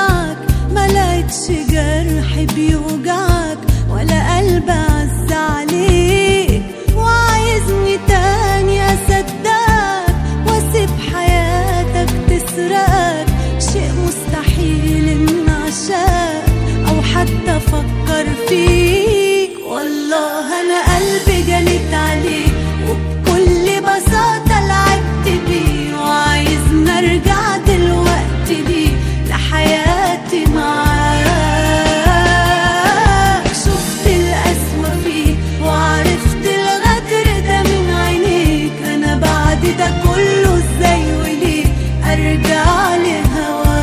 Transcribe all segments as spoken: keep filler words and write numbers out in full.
ارجعك، ما لقيتش جرح بيوجعك ولا قلب عز عليك، وعايزني تاني اصدقك واسيب حياتك تسرقك. شيء مستحيل ان اعشاك او حتى افكر فيك. والله انا قلبي جنيت عليك وبكل بساطة لعبت بيه، وعايزني ارجع دلوقتي ليه لحياتي معاك. شفت القسوة فيه وعرفت الغدر ده من عينيك، انا بعد ده كله ازاي وليه ارجع لهواك؟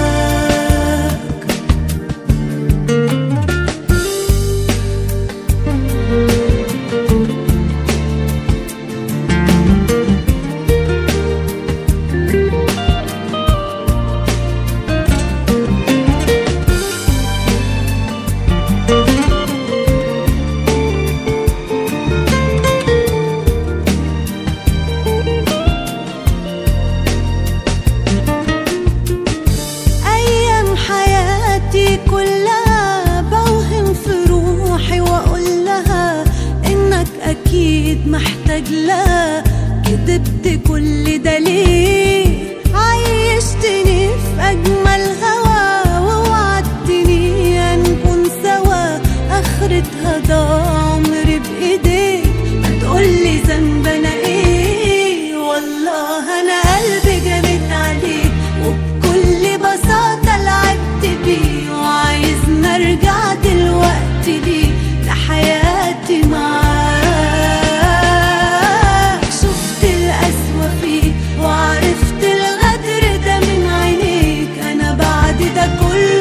كلها بوهم في روحي واقول لها انك اكيد محتاج لها. كدبت كل ده ليه؟ عيشتني في اجمل هوا ووعدتني هنكون سوا، اخرتها ضاع عمري بايديك. هتقولي ذنب انا ايه؟ والله انا قلبي جنيت عليك وبكل بساطة لعبت بيه، وعايزني ارجع دلوقتي ليه لحياتي معاك. شفت القسوة فيه وعرفت الغدر ده من عينيك، انا بعد ده كله